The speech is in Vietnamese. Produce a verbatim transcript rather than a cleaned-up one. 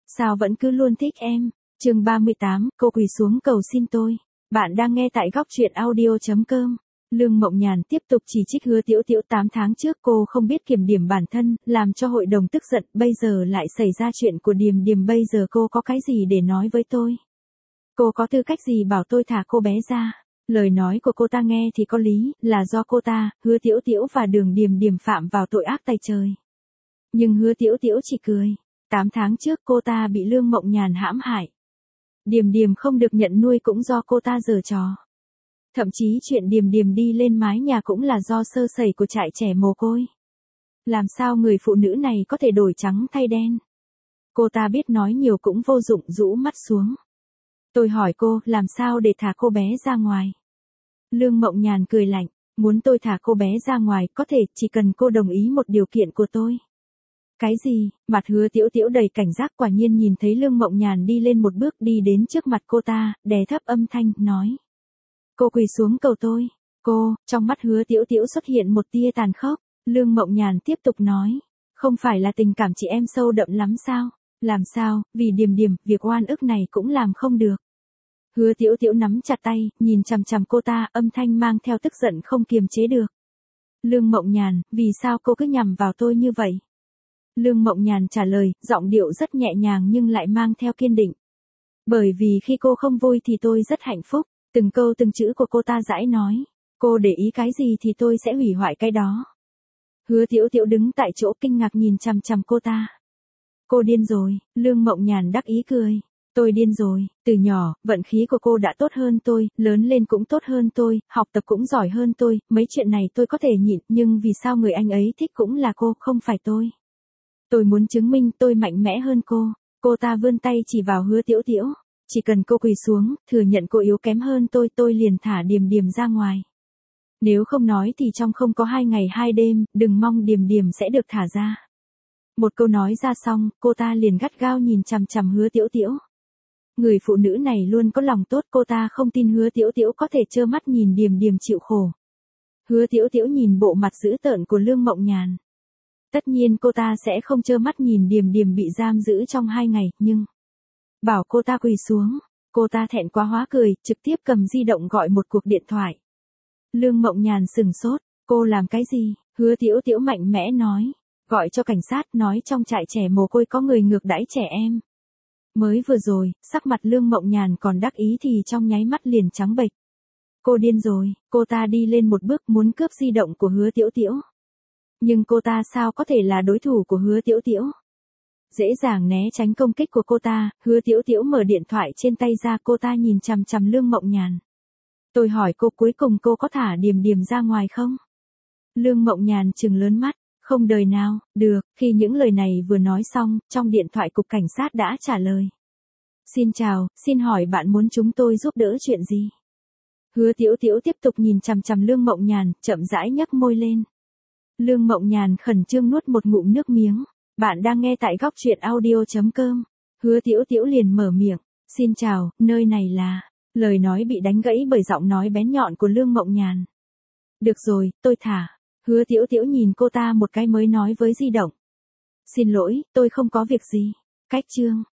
Sao vẫn cứ luôn thích em? Chương ba mươi tám, cô quỳ xuống cầu xin tôi. Bạn đang nghe tại góc truyện audio chấm com. Lương Mộng Nhàn tiếp tục chỉ trích Hứa Tiểu Tiểu tám tháng trước cô không biết kiểm điểm bản thân, làm cho hội đồng tức giận, bây giờ lại xảy ra chuyện của Điềm Điềm, bây giờ cô có cái gì để nói với tôi? Cô có tư cách gì bảo tôi thả cô bé ra? Lời nói của cô ta nghe thì có lý, là do cô ta, Hứa Tiểu Tiểu và Đường Điềm Điềm phạm vào tội ác tày trời. Nhưng Hứa Tiểu Tiểu chỉ cười. Tám tháng trước cô ta bị Lương Mộng Nhàn hãm hại. Điềm Điềm không được nhận nuôi cũng do cô ta giở trò. Thậm chí chuyện Điềm Điềm đi lên mái nhà cũng là do sơ sẩy của trại trẻ mồ côi. Làm sao người phụ nữ này có thể đổi trắng thay đen? Cô ta biết nói nhiều cũng vô dụng, rũ mắt xuống. Tôi hỏi cô, làm sao để thả cô bé ra ngoài? Lương Mộng Nhàn cười lạnh, muốn tôi thả cô bé ra ngoài, có thể, chỉ cần cô đồng ý một điều kiện của tôi. Cái gì? Mặt Hứa Tiểu Tiểu đầy cảnh giác, quả nhiên nhìn thấy Lương Mộng Nhàn đi lên một bước, đi đến trước mặt cô ta, đè thấp âm thanh, nói. Cô quỳ xuống cầu tôi. Cô, trong mắt Hứa Tiểu Tiểu xuất hiện một tia tàn khốc. Lương Mộng Nhàn tiếp tục nói. Không phải là tình cảm chị em sâu đậm lắm sao? Làm sao, vì Điềm Điềm, việc oan ức này cũng làm không được. Hứa Tiểu Tiểu nắm chặt tay, nhìn chằm chằm cô ta, âm thanh mang theo tức giận không kiềm chế được. Lương Mộng Nhàn, vì sao cô cứ nhằm vào tôi như vậy? Lương Mộng Nhàn trả lời, giọng điệu rất nhẹ nhàng nhưng lại mang theo kiên định. Bởi vì khi cô không vui thì tôi rất hạnh phúc. Từng câu từng chữ của cô ta dãi nói. Cô để ý cái gì thì tôi sẽ hủy hoại cái đó. Hứa Tiểu Tiểu đứng tại chỗ kinh ngạc nhìn chằm chằm cô ta. Cô điên rồi. Lương Mộng Nhàn đắc ý cười. Tôi điên rồi. Từ nhỏ, vận khí của cô đã tốt hơn tôi, lớn lên cũng tốt hơn tôi, học tập cũng giỏi hơn tôi, mấy chuyện này tôi có thể nhịn, nhưng vì sao người anh ấy thích cũng là cô, không phải tôi. Tôi muốn chứng minh tôi mạnh mẽ hơn cô. Cô ta vươn tay chỉ vào Hứa Tiểu Tiểu. Chỉ cần cô quỳ xuống, thừa nhận cô yếu kém hơn tôi, tôi liền thả Điềm Điềm ra ngoài. Nếu không nói thì trong không có hai ngày hai đêm, đừng mong Điềm Điềm sẽ được thả ra. Một câu nói ra xong, cô ta liền gắt gao nhìn chằm chằm Hứa Tiểu Tiểu. Người phụ nữ này luôn có lòng tốt, cô ta không tin Hứa Tiểu Tiểu có thể trơ mắt nhìn Điềm Điềm chịu khổ. Hứa Tiểu Tiểu nhìn bộ mặt dữ tợn của Lương Mộng Nhàn. Tất nhiên cô ta sẽ không trơ mắt nhìn Điềm Điềm bị giam giữ trong hai ngày, nhưng... Bảo cô ta quỳ xuống, cô ta thẹn quá hóa cười, trực tiếp cầm di động gọi một cuộc điện thoại. Lương Mộng Nhàn sừng sốt, cô làm cái gì? Hứa Tiểu Tiểu mạnh mẽ nói, gọi cho cảnh sát, nói trong trại trẻ mồ côi có người ngược đãi trẻ em. Mới vừa rồi, sắc mặt Lương Mộng Nhàn còn đắc ý thì trong nháy mắt liền trắng bệch. Cô điên rồi, cô ta đi lên một bước muốn cướp di động của Hứa Tiểu Tiểu. Nhưng cô ta sao có thể là đối thủ của Hứa Tiểu Tiểu? Dễ dàng né tránh công kích của cô ta, Hứa Tiểu Tiểu mở điện thoại trên tay ra, cô ta nhìn chằm chằm Lương Mộng Nhàn. Tôi hỏi cô, cuối cùng cô có thả Điềm Điềm ra ngoài không? Lương Mộng Nhàn trừng lớn mắt, không đời nào, được. Khi những lời này vừa nói xong, trong điện thoại cục cảnh sát đã trả lời. Xin chào, xin hỏi bạn muốn chúng tôi giúp đỡ chuyện gì? Hứa Tiểu Tiểu tiếp tục nhìn chằm chằm Lương Mộng Nhàn, chậm rãi nhấc môi lên. Lương Mộng Nhàn khẩn trương nuốt một ngụm nước miếng. Bạn đang nghe tại góc truyện audio chấm com. Hứa Tiểu Tiểu liền mở miệng. Xin chào, nơi này là... Lời nói bị đánh gãy bởi giọng nói bén nhọn của Lương Mộng Nhàn. Được rồi, tôi thả. Hứa Tiểu Tiểu nhìn cô ta một cái mới nói với di động. Xin lỗi, tôi không có việc gì. Cách chương.